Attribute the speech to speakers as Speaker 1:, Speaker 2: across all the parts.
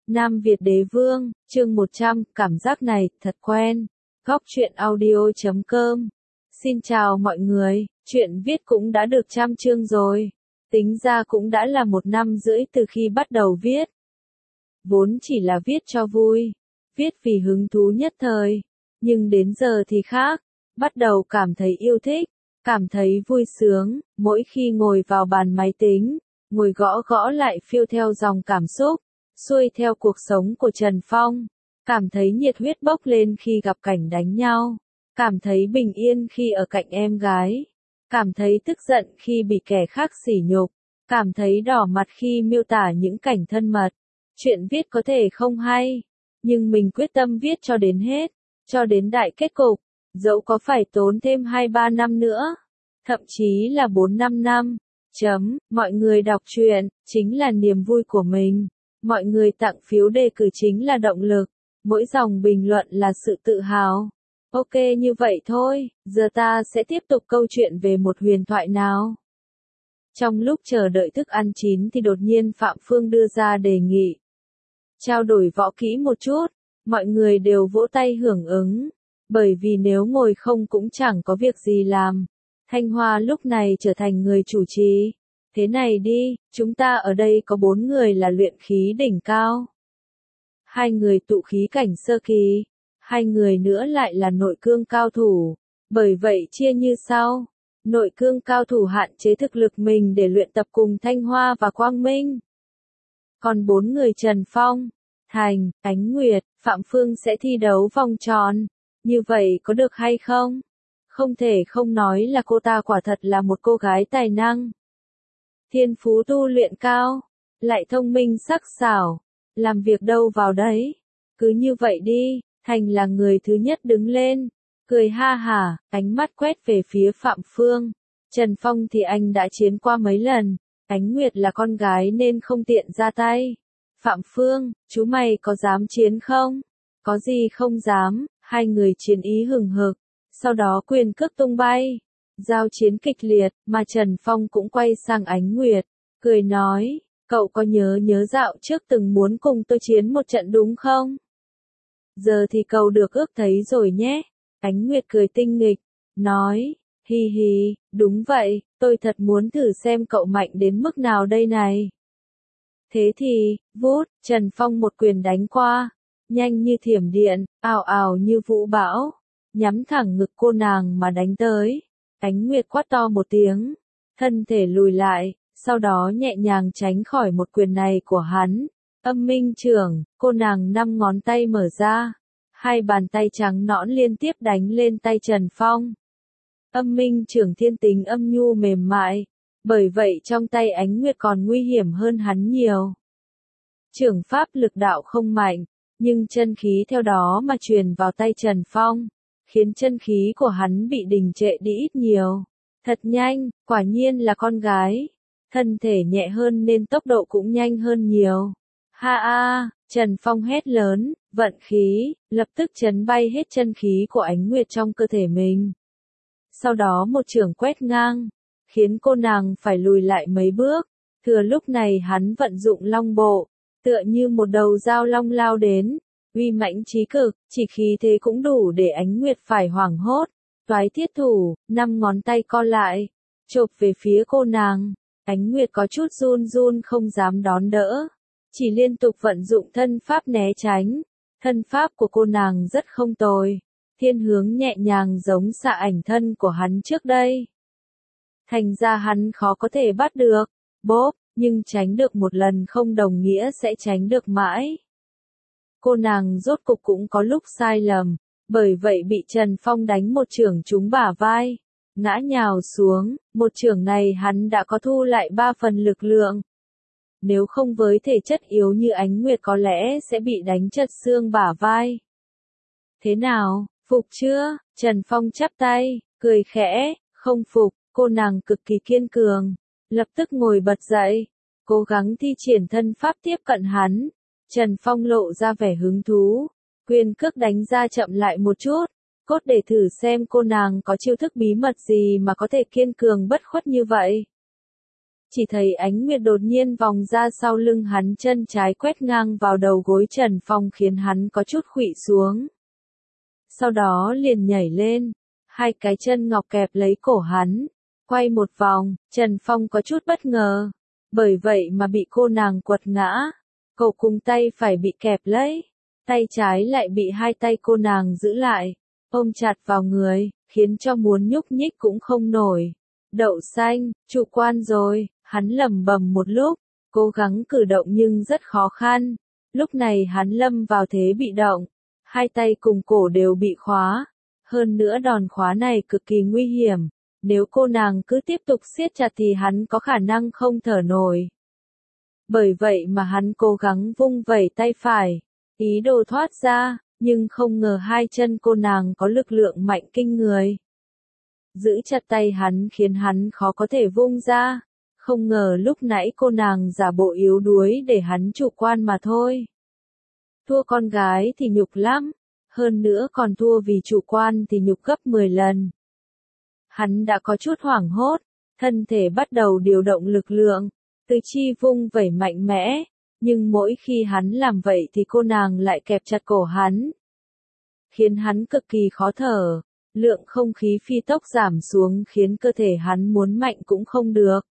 Speaker 1: Nam Việt Đế Vương, chương 100, cảm giác này, thật quen. Góc truyện audio.com. Xin chào mọi người, chuyện viết cũng đã được 100 chương rồi. Tính ra cũng đã là 1 năm rưỡi từ khi bắt đầu viết. Vốn chỉ là viết cho vui, viết vì hứng thú nhất thời. Nhưng đến giờ thì khác, bắt đầu cảm thấy yêu thích, cảm thấy vui sướng, mỗi khi ngồi vào bàn máy tính, ngồi gõ gõ lại phiêu theo dòng cảm xúc, xuôi theo cuộc sống của Trần Phong, cảm thấy nhiệt huyết bốc lên khi gặp cảnh đánh nhau, cảm thấy bình yên khi ở cạnh em gái, cảm thấy tức giận khi bị kẻ khác sỉ nhục, cảm thấy đỏ mặt khi miêu tả những cảnh thân mật. Chuyện viết có thể không hay, nhưng mình quyết tâm viết cho đến hết, cho đến đại kết cục, dẫu có phải tốn thêm 2-3 năm nữa, thậm chí là 4-5 năm. Mọi người đọc truyện, chính là niềm vui của mình. Mọi người tặng phiếu đề cử chính là động lực. Mỗi dòng bình luận là sự tự hào. Ok, như vậy thôi, giờ ta sẽ tiếp tục câu chuyện về một huyền thoại nào. Trong lúc chờ đợi thức ăn chín thì đột nhiên Phạm Phương đưa ra đề nghị. Trao đổi võ kỹ một chút, mọi người đều vỗ tay hưởng ứng. Bởi vì nếu ngồi không cũng chẳng có việc gì làm. Thanh Hoa lúc này trở thành người chủ trì. Thế này đi, chúng ta ở đây có 4 người là luyện khí đỉnh cao. 2 người tụ khí cảnh sơ kỳ. 2 người nữa lại là nội cương cao thủ. Bởi vậy chia như sau. Nội cương cao thủ hạn chế thực lực mình để luyện tập cùng Thanh Hoa và Quang Minh. Còn 4 người Trần Phong, Thành, Ánh Nguyệt, Phạm Phương sẽ thi đấu vòng tròn. Như vậy có được hay không? Không thể không nói là cô ta quả thật là một cô gái tài năng. Thiên phú tu luyện cao, lại thông minh sắc sảo, làm việc đâu vào đấy. Cứ như vậy đi, Thành là người thứ nhất đứng lên, cười ha hả, ánh mắt quét về phía Phạm Phương. Trần Phong thì anh đã chiến qua mấy lần, Ánh Nguyệt là con gái nên không tiện ra tay. Phạm Phương, chú mày có dám chiến không? Có gì không dám, 2 người chiến ý hừng hực. Sau đó quyền cước tung bay, giao chiến kịch liệt, mà Trần Phong cũng quay sang Ánh Nguyệt, cười nói, cậu có nhớ dạo trước từng muốn cùng tôi chiến một trận đúng không? Giờ thì cậu được ước thấy rồi nhé. Ánh Nguyệt cười tinh nghịch, nói, hi hi, đúng vậy, tôi thật muốn thử xem cậu mạnh đến mức nào đây này. Thế thì, vút, Trần Phong một quyền đánh qua, nhanh như thiểm điện, ào ào như vũ bão. Nhắm thẳng ngực cô nàng mà đánh tới. Ánh Nguyệt quát to một tiếng, thân thể lùi lại, sau đó nhẹ nhàng tránh khỏi một quyền này của hắn. Âm minh trưởng, cô nàng 5 ngón tay mở ra, 2 bàn tay trắng nõn liên tiếp đánh lên tay Trần Phong. Âm minh trưởng thiên tính âm nhu mềm mại, bởi vậy trong tay Ánh Nguyệt còn nguy hiểm hơn hắn nhiều. Trưởng pháp lực đạo không mạnh, nhưng chân khí theo đó mà truyền vào tay Trần Phong, khiến chân khí của hắn bị đình trệ đi ít nhiều. Thật nhanh, quả nhiên là con gái. Thân thể nhẹ hơn nên tốc độ cũng nhanh hơn nhiều. Ha a, Trần Phong hét lớn, vận khí, lập tức chấn bay hết chân khí của Ánh Nguyệt trong cơ thể mình. Sau đó một chưởng quét ngang, khiến cô nàng phải lùi lại mấy bước. Thừa lúc này hắn vận dụng long bộ, tựa như một đầu dao long lao đến. Uy mãnh chí cực, chỉ khí thế cũng đủ để Ánh Nguyệt phải hoảng hốt. Toái thiết thủ, 5 ngón tay co lại, chộp về phía cô nàng. Ánh Nguyệt có chút run run không dám đón đỡ, chỉ liên tục vận dụng thân pháp né tránh. Thân pháp của cô nàng rất không tồi, thiên hướng nhẹ nhàng giống xạ ảnh thân của hắn trước đây. Thành ra hắn khó có thể bắt được, bốp, nhưng tránh được một lần không đồng nghĩa sẽ tránh được mãi. Cô nàng rốt cục cũng có lúc sai lầm, bởi vậy bị Trần Phong đánh một chưởng trúng bả vai, ngã nhào xuống, một chưởng này hắn đã có thu lại 3 phần lực lượng. Nếu không với thể chất yếu như Ánh Nguyệt có lẽ sẽ bị đánh chật xương bả vai. Thế nào, phục chưa? Trần Phong chắp tay, cười khẽ, không phục, cô nàng cực kỳ kiên cường, lập tức ngồi bật dậy, cố gắng thi triển thân pháp tiếp cận hắn. Trần Phong lộ ra vẻ hứng thú, quyền cước đánh ra chậm lại một chút, cốt để thử xem cô nàng có chiêu thức bí mật gì mà có thể kiên cường bất khuất như vậy. chỉ thấy Ánh Nguyệt đột nhiên vòng ra sau lưng hắn, chân trái quét ngang vào đầu gối Trần Phong khiến hắn có chút khuỵu xuống. Sau đó liền nhảy lên, hai cái chân ngọc kẹp lấy cổ hắn, quay một vòng. Trần Phong có chút bất ngờ, bởi vậy mà bị cô nàng quật ngã. Cậu cùng tay phải bị kẹp lấy, tay trái lại bị hai tay cô nàng giữ lại, ôm chặt vào người, khiến cho muốn nhúc nhích cũng không nổi. Đậu xanh, trụ quan rồi, hắn lẩm bẩm một lúc, cố gắng cử động nhưng rất khó khăn. Lúc này hắn lâm vào thế bị động, hai tay cùng cổ đều bị khóa. Hơn nữa đòn khóa này cực kỳ nguy hiểm, nếu cô nàng cứ tiếp tục siết chặt thì hắn có khả năng không thở nổi. Bởi vậy mà hắn cố gắng vung vẩy tay phải, ý đồ thoát ra, nhưng không ngờ hai chân cô nàng có lực lượng mạnh kinh người. Giữ chặt tay hắn khiến hắn khó có thể vung ra, không ngờ lúc nãy cô nàng giả bộ yếu đuối để hắn chủ quan mà thôi. Thua con gái thì nhục lắm, hơn nữa còn thua vì chủ quan thì nhục gấp 10 lần. Hắn đã có chút hoảng hốt, thân thể bắt đầu điều động lực lượng, tứ chi vung vẩy mạnh mẽ, nhưng mỗi khi hắn làm vậy thì cô nàng lại kẹp chặt cổ hắn, khiến hắn cực kỳ khó thở. Lượng không khí phi tốc giảm xuống khiến cơ thể hắn muốn mạnh cũng không được.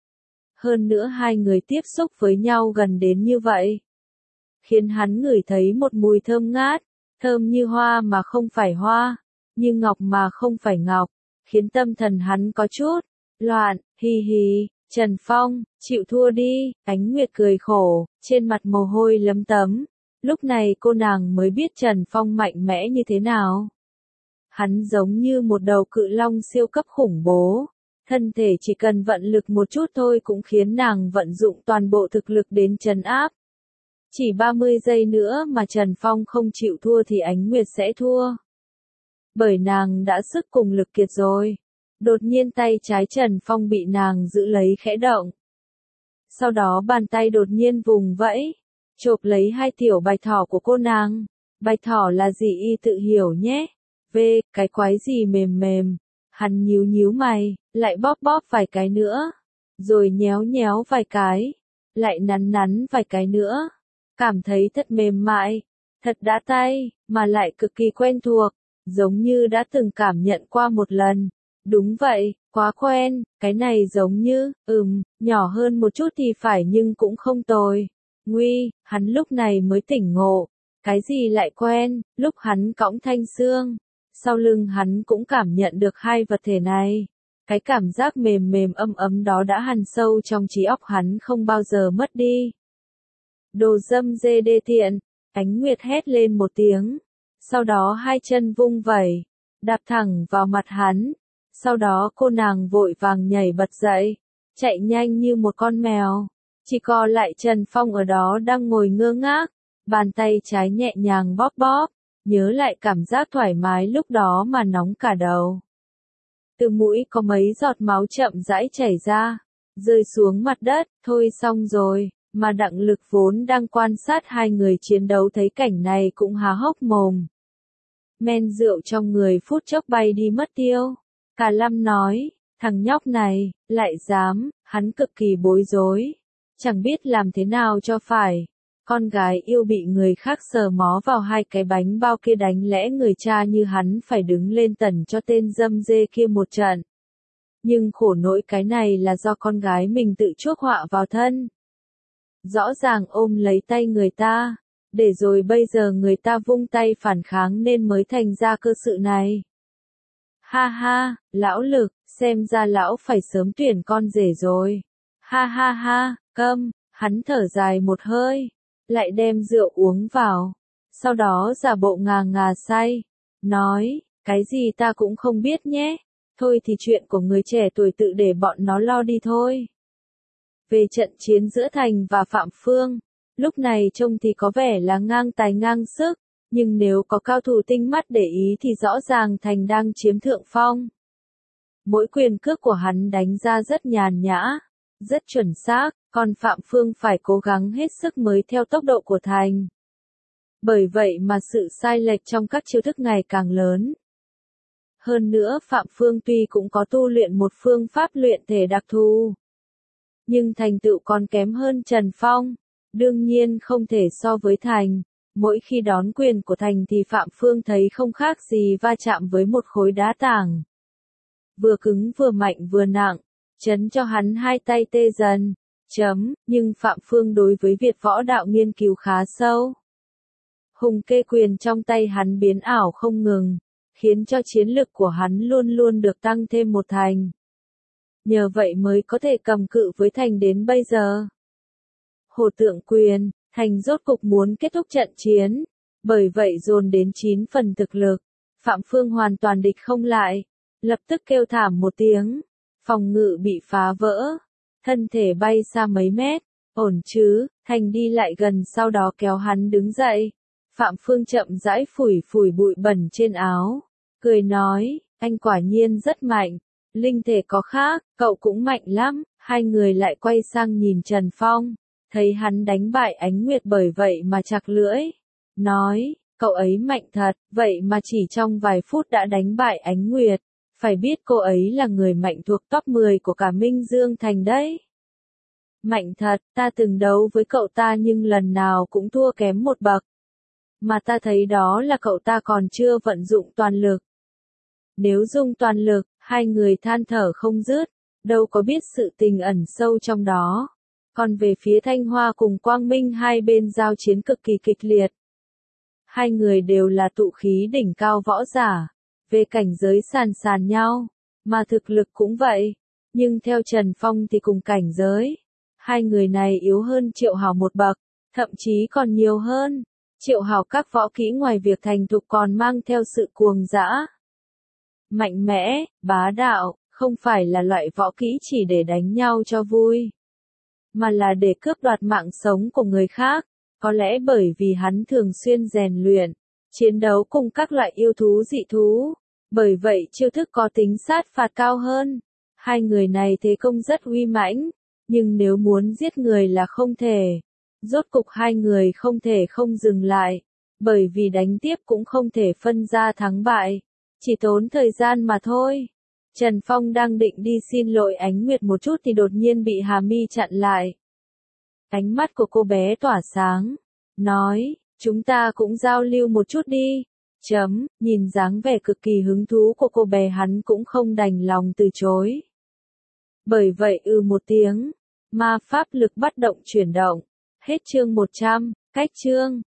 Speaker 1: Hơn nữa hai người tiếp xúc với nhau gần đến như vậy, khiến hắn ngửi thấy một mùi thơm ngát, thơm như hoa mà không phải hoa, như ngọc mà không phải ngọc, khiến tâm thần hắn có chút loạn. Hi hi, Trần Phong, chịu thua đi. Ánh Nguyệt cười khổ, trên mặt mồ hôi lấm tấm. Lúc này cô nàng mới biết Trần Phong mạnh mẽ như thế nào. Hắn giống như một đầu cự long siêu cấp khủng bố, thân thể chỉ cần vận lực một chút thôi cũng khiến nàng vận dụng toàn bộ thực lực đến trấn áp. Chỉ 30 giây nữa mà Trần Phong không chịu thua thì Ánh Nguyệt sẽ thua. Bởi nàng đã sức cùng lực kiệt rồi. Đột nhiên tay trái Trần Phong bị nàng giữ lấy khẽ động. Sau đó bàn tay đột nhiên vùng vẫy, chộp lấy hai tiểu bạch thỏ của cô nàng. Bạch thỏ là gì y tự hiểu nhé. Cái quái gì mềm mềm. Hắn nhíu nhíu mày, lại bóp bóp vài cái nữa. Rồi nhéo nhéo vài cái. Lại nắn nắn vài cái nữa. Cảm thấy thật mềm mại, thật đã tay, mà lại cực kỳ quen thuộc, giống như đã từng cảm nhận qua một lần. Đúng vậy, quá quen, cái này giống như, nhỏ hơn một chút thì phải nhưng cũng không tồi. Nguy, hắn lúc này mới tỉnh ngộ, cái gì lại quen, lúc hắn cõng Thanh Xương, sau lưng hắn cũng cảm nhận được hai vật thể này. Cái cảm giác mềm mềm ấm ấm đó đã hằn sâu trong trí óc hắn không bao giờ mất đi. Đồ dâm dê đê tiện, Ánh Nguyệt hét lên một tiếng. Sau đó hai chân vung vẩy, đạp thẳng vào mặt hắn. Sau đó cô nàng vội vàng nhảy bật dậy, chạy nhanh như một con mèo. Chỉ còn lại Trần Phong ở đó đang ngồi ngơ ngác, bàn tay trái nhẹ nhàng bóp bóp, nhớ lại cảm giác thoải mái lúc đó mà nóng cả đầu. Từ mũi có mấy giọt máu chậm rãi chảy ra, rơi xuống mặt đất. Thôi xong rồi. Mà Đặng Lực vốn đang quan sát hai người chiến đấu thấy cảnh này cũng há hốc mồm. Men rượu trong người phút chốc bay đi mất tiêu. Cả Lâm nói, thằng nhóc này, lại dám, hắn cực kỳ bối rối. Chẳng biết làm thế nào cho phải. Con gái yêu bị người khác sờ mó vào hai cái bánh bao kia, đánh lẽ người cha như hắn phải đứng lên tẩn cho tên dâm dê kia một trận. Nhưng khổ nỗi cái này là do con gái mình tự chuốc họa vào thân. Rõ ràng ôm lấy tay người ta, để rồi bây giờ người ta vung tay phản kháng nên mới thành ra cơ sự này. Ha ha, lão Lực, xem ra lão phải sớm tuyển con rể rồi. Ha ha ha, câm, hắn thở dài một hơi, lại đem rượu uống vào, sau đó giả bộ ngà ngà say, nói, cái gì ta cũng không biết nhé, thôi thì chuyện của người trẻ tuổi tự để bọn nó lo đi thôi. Về trận chiến giữa Thành và Phạm Phương, lúc này trông thì có vẻ là ngang tài ngang sức, nhưng nếu có cao thủ tinh mắt để ý thì rõ ràng Thành đang chiếm thượng phong. Mỗi quyền cước của hắn đánh ra rất nhàn nhã, rất chuẩn xác, còn Phạm Phương phải cố gắng hết sức mới theo tốc độ của Thành. Bởi vậy mà sự sai lệch trong các chiêu thức ngày càng lớn. Hơn nữa Phạm Phương tuy cũng có tu luyện một phương pháp luyện thể đặc thù, nhưng thành tựu còn kém hơn Trần Phong. Đương nhiên không thể so với Thành. Mỗi khi đón quyền của Thành thì Phạm Phương thấy không khác gì va chạm với một khối đá tảng. Vừa cứng vừa mạnh vừa nặng, chấn cho hắn hai tay tê dần. Nhưng Phạm Phương đối với Việt võ đạo nghiên cứu khá sâu. Hùng kê quyền trong tay hắn biến ảo không ngừng, khiến cho chiến lực của hắn luôn luôn được tăng thêm một thành. Nhờ vậy mới có thể cầm cự với Thành đến bây giờ. Hồ Tượng Quyền, Thành rốt cục muốn kết thúc trận chiến, bởi vậy dồn đến 9 phần thực lực. Phạm Phương hoàn toàn địch không lại, lập tức kêu thảm một tiếng, phòng ngự bị phá vỡ, thân thể bay xa mấy mét. Ổn chứ? Thành đi lại gần sau đó kéo hắn đứng dậy. Phạm Phương chậm rãi phủi phủi bụi bẩn trên áo, cười nói, anh quả nhiên rất mạnh, linh thể có khác, cậu cũng mạnh lắm. Hai người lại quay sang nhìn Trần Phong, thấy hắn đánh bại Ánh Nguyệt bởi vậy mà chặt lưỡi, nói, cậu ấy mạnh thật, vậy mà chỉ trong vài phút đã đánh bại Ánh Nguyệt, phải biết cô ấy là người mạnh thuộc top 10 của cả Minh Dương Thành đấy. Mạnh thật, ta từng đấu với cậu ta nhưng lần nào cũng thua kém một bậc. Mà ta thấy đó là cậu ta còn chưa vận dụng toàn lực. Nếu dùng toàn lực, hai người than thở không dứt, đâu có biết sự tình ẩn sâu trong đó. Còn về phía Thanh Hoa cùng Quang Minh hai bên giao chiến cực kỳ kịch liệt. Hai người đều là tụ khí đỉnh cao võ giả, về cảnh giới sàn sàn nhau, mà thực lực cũng vậy. Nhưng theo Trần Phong thì cùng cảnh giới, hai người này yếu hơn Triệu Hào một bậc, thậm chí còn nhiều hơn. Triệu Hào các võ kỹ ngoài việc thành thục còn mang theo sự cuồng dã, mạnh mẽ, bá đạo, không phải là loại võ kỹ chỉ để đánh nhau cho vui, mà là để cướp đoạt mạng sống của người khác. Có lẽ bởi vì hắn thường xuyên rèn luyện, chiến đấu cùng các loại yêu thú dị thú, bởi vậy chiêu thức có tính sát phạt cao hơn. Hai người này thế công rất uy mãnh, nhưng nếu muốn giết người là không thể. Rốt cục hai người không thể không dừng lại, bởi vì đánh tiếp cũng không thể phân ra thắng bại, chỉ tốn thời gian mà thôi. Trần Phong đang định đi xin lỗi Ánh Nguyệt một chút thì đột nhiên bị Hà Mi chặn lại. Ánh mắt của cô bé tỏa sáng, nói, chúng ta cũng giao lưu một chút đi. Nhìn dáng vẻ cực kỳ hứng thú của cô bé hắn cũng không đành lòng từ chối. Bởi vậy một tiếng, ma pháp lực bắt động chuyển động. Hết chương 100, cách chương.